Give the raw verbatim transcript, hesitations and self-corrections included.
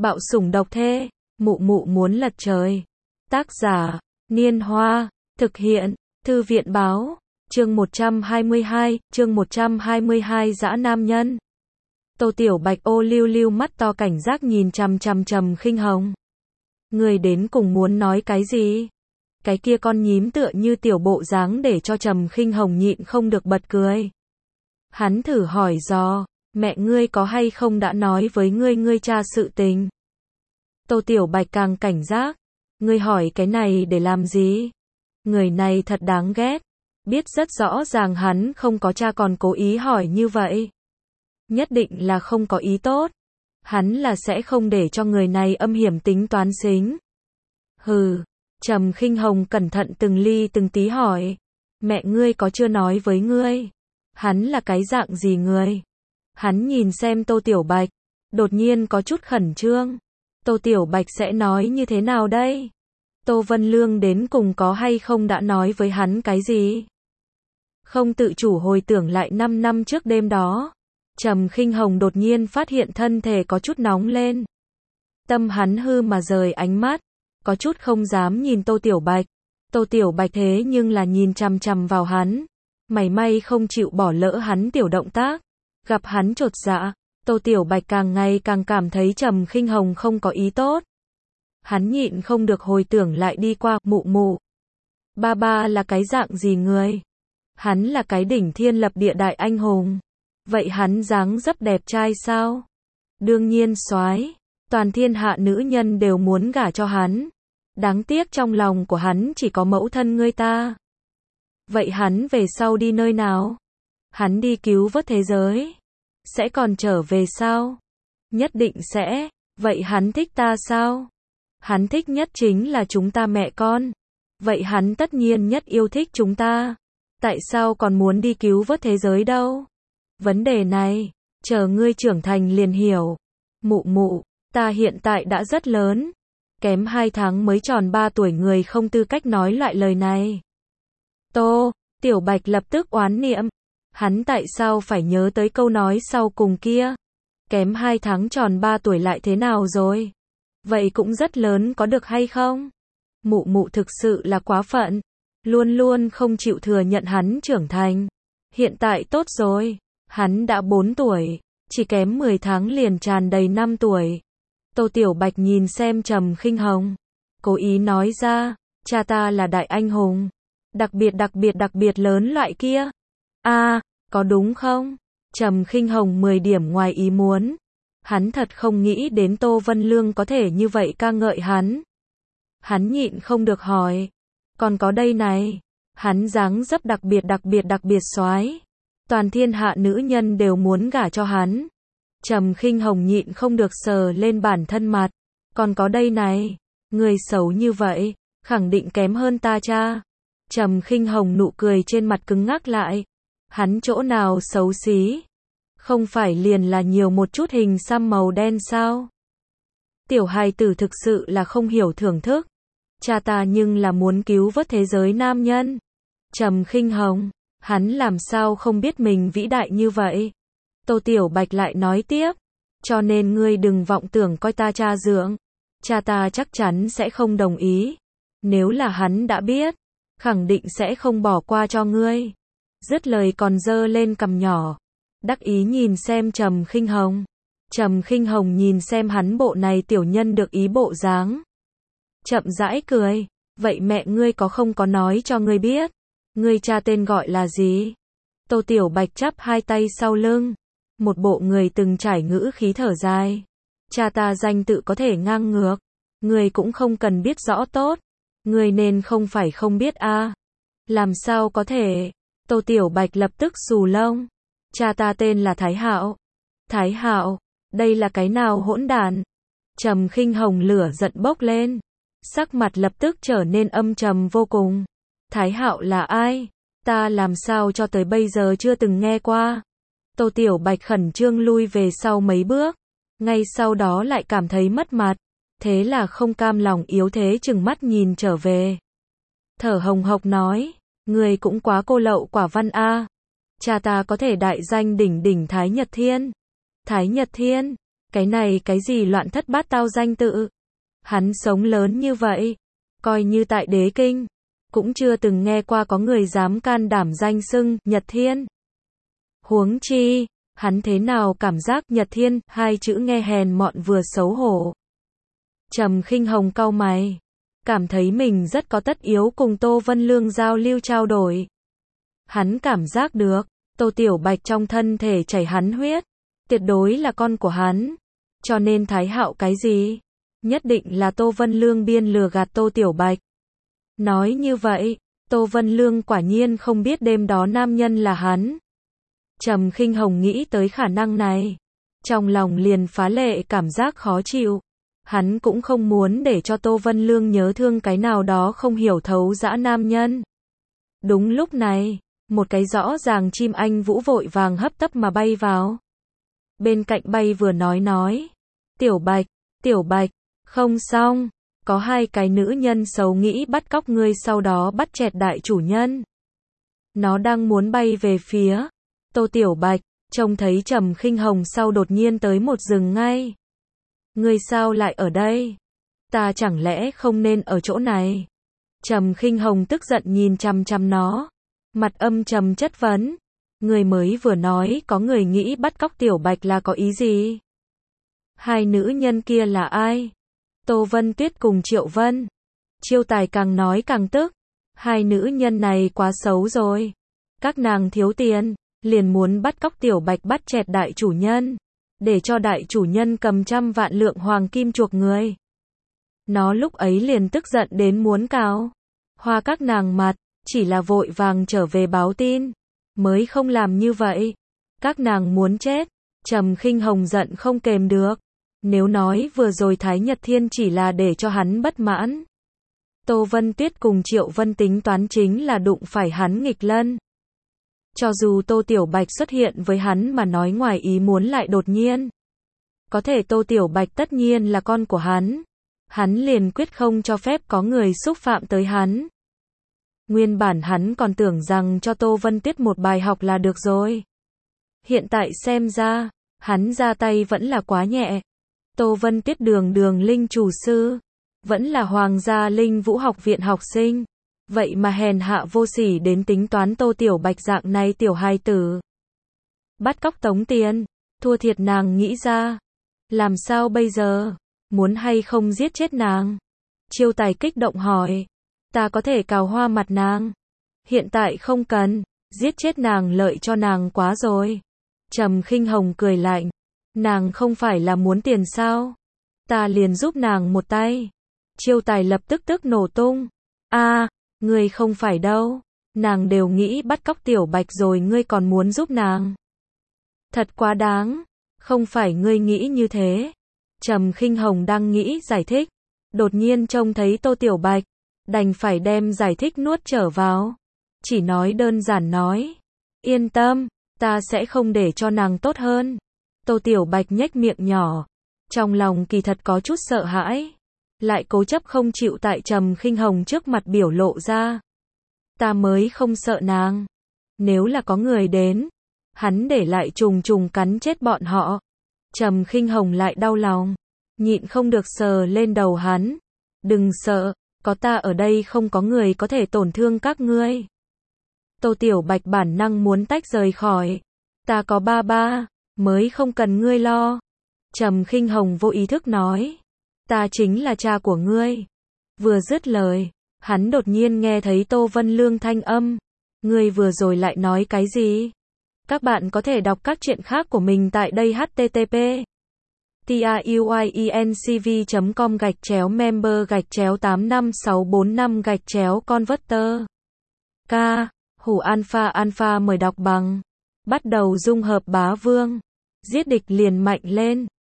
Bạo sủng độc thê, mụ mụ muốn lật trời. Tác giả, Niên Hoa, thực hiện, Thư viện báo, chương một trăm hai mươi hai, chương một trăm hai mươi hai dã nam nhân. Tô Tiểu Bạch ô liu liu mắt to cảnh giác nhìn chằm chằm Trầm Khinh Hồng. Người đến cùng muốn nói cái gì? Cái kia con nhím tựa như tiểu bộ dáng để cho Trầm Khinh Hồng nhịn không được bật cười. Hắn thử hỏi dò, mẹ ngươi có hay không đã nói với ngươi ngươi cha sự tình? Tô Tiểu Bạch càng cảnh giác, ngươi hỏi cái này để làm gì? Người này thật đáng ghét, biết rất rõ ràng hắn không có cha còn cố ý hỏi như vậy. Nhất định là không có ý tốt, hắn là sẽ không để cho người này âm hiểm tính toán xính. Hừ, Trầm Khinh Hồng cẩn thận từng ly từng tí hỏi, mẹ ngươi có chưa nói với ngươi? Hắn là cái dạng gì người? Hắn nhìn xem Tô Tiểu Bạch, đột nhiên có chút khẩn trương. Tô Tiểu Bạch sẽ nói như thế nào đây? Tô Vân Lương đến cùng có hay không đã nói với hắn cái gì? Không tự chủ hồi tưởng lại năm năm trước đêm đó, Trầm Khinh Hồng đột nhiên phát hiện thân thể có chút nóng lên. Tâm hắn hư mà rời ánh mắt, có chút không dám nhìn Tô Tiểu Bạch. Tô Tiểu Bạch thế nhưng là nhìn chằm chằm vào hắn, mảy may không chịu bỏ lỡ hắn tiểu động tác. Gặp hắn chột dạ, Tô Tiểu Bạch càng ngày càng cảm thấy Trầm Khinh Hồng không có ý tốt. Hắn nhịn không được hồi tưởng lại đi qua, mụ mụ. Ba ba là cái dạng gì người? Hắn là cái đỉnh thiên lập địa đại anh hùng. Vậy hắn dáng dấp đẹp trai sao? Đương nhiên soái, toàn thiên hạ nữ nhân đều muốn gả cho hắn. Đáng tiếc trong lòng của hắn chỉ có mẫu thân ngươi ta. Vậy hắn về sau đi nơi nào? Hắn đi cứu vớt thế giới. Sẽ còn trở về sao? Nhất định sẽ. Vậy hắn thích ta sao? Hắn thích nhất chính là chúng ta mẹ con. Vậy hắn tất nhiên nhất yêu thích chúng ta. Tại sao còn muốn đi cứu vớt thế giới đâu? Vấn đề này, chờ ngươi trưởng thành liền hiểu. Mụ mụ, ta hiện tại đã rất lớn. Kém hai tháng mới tròn ba tuổi người không tư cách nói loại lời này. Tô, Tiểu Bạch lập tức oán niệm. Hắn tại sao phải nhớ tới câu nói sau cùng kia? Kém hai tháng tròn ba tuổi lại thế nào rồi? Vậy cũng rất lớn có được hay không? Mụ mụ thực sự là quá phận. Luôn luôn không chịu thừa nhận hắn trưởng thành. Hiện tại tốt rồi. Hắn đã bốn tuổi. Chỉ kém mười tháng liền tràn đầy năm tuổi. Tô Tiểu Bạch nhìn xem Trầm Khinh Hồng. Cố ý nói ra. Cha ta là đại anh hùng. Đặc biệt đặc biệt đặc biệt lớn loại kia. A, à, có đúng không? Trầm Khinh Hồng mười điểm ngoài ý muốn. Hắn thật không nghĩ đến Tô Vân Lương có thể như vậy ca ngợi hắn. Hắn nhịn không được hỏi. Còn có đây này. Hắn dáng dấp đặc biệt đặc biệt đặc biệt soái. Toàn thiên hạ nữ nhân đều muốn gả cho hắn. Trầm Khinh Hồng nhịn không được sờ lên bản thân mặt. Còn có đây này. Người xấu như vậy, khẳng định kém hơn ta cha. Trầm Khinh Hồng nụ cười trên mặt cứng ngắc lại. Hắn chỗ nào xấu xí? Không phải liền là nhiều một chút hình xăm màu đen sao? Tiểu hài tử thực sự là không hiểu thưởng thức. Cha ta nhưng là muốn cứu vớt thế giới nam nhân. Trầm Khinh Hồng, hắn làm sao không biết mình vĩ đại như vậy? Tô Tiểu Bạch lại nói tiếp. Cho nên ngươi đừng vọng tưởng coi ta cha dưỡng. Cha ta chắc chắn sẽ không đồng ý. Nếu là hắn đã biết, khẳng định sẽ không bỏ qua cho ngươi. Dứt lời còn giơ lên cằm nhỏ, đắc ý nhìn xem Trầm Khinh Hồng. Trầm Khinh Hồng nhìn xem hắn bộ này tiểu nhân được ý bộ dáng, chậm rãi cười, vậy mẹ ngươi có không có nói cho ngươi biết, ngươi cha tên gọi là gì? Tô Tiểu Bạch chắp hai tay sau lưng, một bộ người từng trải ngữ khí thở dài. Cha ta danh tự có thể ngang ngược, ngươi cũng không cần biết rõ tốt, ngươi nên không phải không biết a? À? Làm sao có thể? Tô Tiểu Bạch lập tức xù lông. Cha ta tên là Thái Hạo. Thái Hạo, đây là cái nào hỗn đản? Trầm Khinh Hồng lửa giận bốc lên, sắc mặt lập tức trở nên âm trầm vô cùng. Thái Hạo là ai? Ta làm sao cho tới bây giờ chưa từng nghe qua. Tô Tiểu Bạch khẩn trương lui về sau mấy bước, ngay sau đó lại cảm thấy mất mặt, thế là không cam lòng yếu thế chừng mắt nhìn trở về. Thở hồng hộc nói, người cũng quá cô lậu quả văn a. Cha ta có thể đại danh đỉnh đỉnh Thái Nhật Thiên. Thái Nhật Thiên, Cái này cái gì loạn thất bát tao danh tự. Hắn sống lớn như vậy, coi như tại đế kinh, cũng chưa từng nghe qua có người dám can đảm danh xưng Nhật Thiên. Huống chi, hắn thế nào cảm giác Nhật Thiên, hai chữ nghe hèn mọn vừa xấu hổ. Trầm Khinh Hồng cau mày, cảm thấy mình rất có tất yếu cùng Tô Vân Lương giao lưu trao đổi. Hắn cảm giác được, Tô Tiểu Bạch trong thân thể chảy hắn huyết, tuyệt đối là con của hắn. Cho nên Thái Hạo cái gì? Nhất định là Tô Vân Lương biên lừa gạt Tô Tiểu Bạch. Nói như vậy, Tô Vân Lương quả nhiên không biết đêm đó nam nhân là hắn. Trầm Khinh Hồng nghĩ tới khả năng này, trong lòng liền phá lệ cảm giác khó chịu. Hắn cũng không muốn để cho Tô Vân Lương nhớ thương cái nào đó không hiểu thấu dã nam nhân. Đúng lúc này, một cái rõ ràng chim anh vũ vội vàng hấp tấp mà bay vào. Bên cạnh bay vừa nói nói, Tiểu Bạch, Tiểu Bạch, không xong, có hai cái nữ nhân xấu nghĩ bắt cóc ngươi sau đó bắt chẹt đại chủ nhân. Nó đang muốn bay về phía Tô Tiểu Bạch, trông thấy Trầm Khinh Hồng sau đột nhiên tới một dừng ngay. Ngươi sao lại ở đây? Ta chẳng lẽ không nên ở chỗ này? Trầm Khinh Hồng tức giận nhìn chằm chằm nó, mặt âm trầm chất vấn. Người mới vừa nói có người nghĩ bắt cóc Tiểu Bạch là có ý gì? Hai nữ nhân kia là ai? Tô Vân Tuyết cùng Triệu Vân. Chiêu Tài càng nói càng tức. Hai nữ nhân này quá xấu rồi. Các nàng thiếu tiền, liền muốn bắt cóc Tiểu Bạch bắt chẹt đại chủ nhân, để cho đại chủ nhân cầm trăm vạn lượng hoàng kim chuộc người. Nó lúc ấy liền tức giận đến muốn cào hoa các nàng mặt, chỉ là vội vàng trở về báo tin, mới không làm như vậy. Các nàng muốn chết. Trầm Khinh Hồng giận không kềm được. Nếu nói vừa rồi Thái Nhật Thiên chỉ là để cho hắn bất mãn, Tô Vân Tuyết cùng Triệu Vân tính toán chính là đụng phải hắn nghịch lân. Cho dù Tô Tiểu Bạch xuất hiện với hắn mà nói ngoài ý muốn lại đột nhiên, có thể Tô Tiểu Bạch tất nhiên là con của hắn, hắn liền quyết không cho phép có người xúc phạm tới hắn. Nguyên bản hắn còn tưởng rằng cho Tô Vân Tuyết một bài học là được rồi. Hiện tại xem ra, hắn ra tay vẫn là quá nhẹ. Tô Vân Tuyết đường đường linh chủ sư, vẫn là Hoàng gia Linh Vũ học viện học sinh, vậy mà hèn hạ vô sỉ đến tính toán Tô Tiểu Bạch dạng này tiểu hài tử. Bắt cóc tống tiền, thua thiệt nàng nghĩ ra. Làm sao bây giờ? Muốn hay không giết chết nàng? Chiêu Tài kích động hỏi. Ta có thể cào hoa mặt nàng. Hiện tại không cần, giết chết nàng lợi cho nàng quá rồi. Trầm Khinh Hồng cười lạnh. Nàng không phải là muốn tiền sao? Ta liền giúp nàng một tay. Chiêu Tài lập tức tức nổ tung. A, à, ngươi không phải đâu. Nàng đều nghĩ bắt cóc Tiểu Bạch rồi ngươi còn muốn giúp nàng. Thật quá đáng. Không phải ngươi nghĩ như thế. Trầm Khinh Hồng đang nghĩ giải thích. Đột nhiên trông thấy Tô Tiểu Bạch, đành phải đem giải thích nuốt trở vào. Chỉ nói đơn giản nói. Yên tâm, ta sẽ không để cho nàng tốt hơn. Tô Tiểu Bạch nhếch miệng nhỏ. Trong lòng kỳ thật có chút sợ hãi. Lại cố chấp không chịu tại Trầm Khinh Hồng trước mặt biểu lộ ra. Ta mới không sợ nàng. Nếu là có người đến, hắn để lại trùng trùng cắn chết bọn họ. Trầm Khinh Hồng lại đau lòng, nhịn không được sờ lên đầu hắn. Đừng sợ, có ta ở đây không có người có thể tổn thương các ngươi. Tô Tiểu Bạch bản năng muốn tách rời khỏi. Ta có ba ba, mới không cần ngươi lo. Trầm Khinh Hồng vô ý thức nói. Ta chính là cha của ngươi. Vừa dứt lời, hắn đột nhiên nghe thấy Tô Vân Lương thanh âm. Ngươi vừa rồi lại nói cái gì? Các bạn có thể đọc các truyện khác của mình tại đây h t t p truyencv chấm com gạch chéo member gạch chéo tám năm sáu bốn năm gạch chéo converter. K. Hủ Alpha Alpha mời đọc bằng. Bắt đầu dung hợp bá vương. Giết địch liền mạnh lên.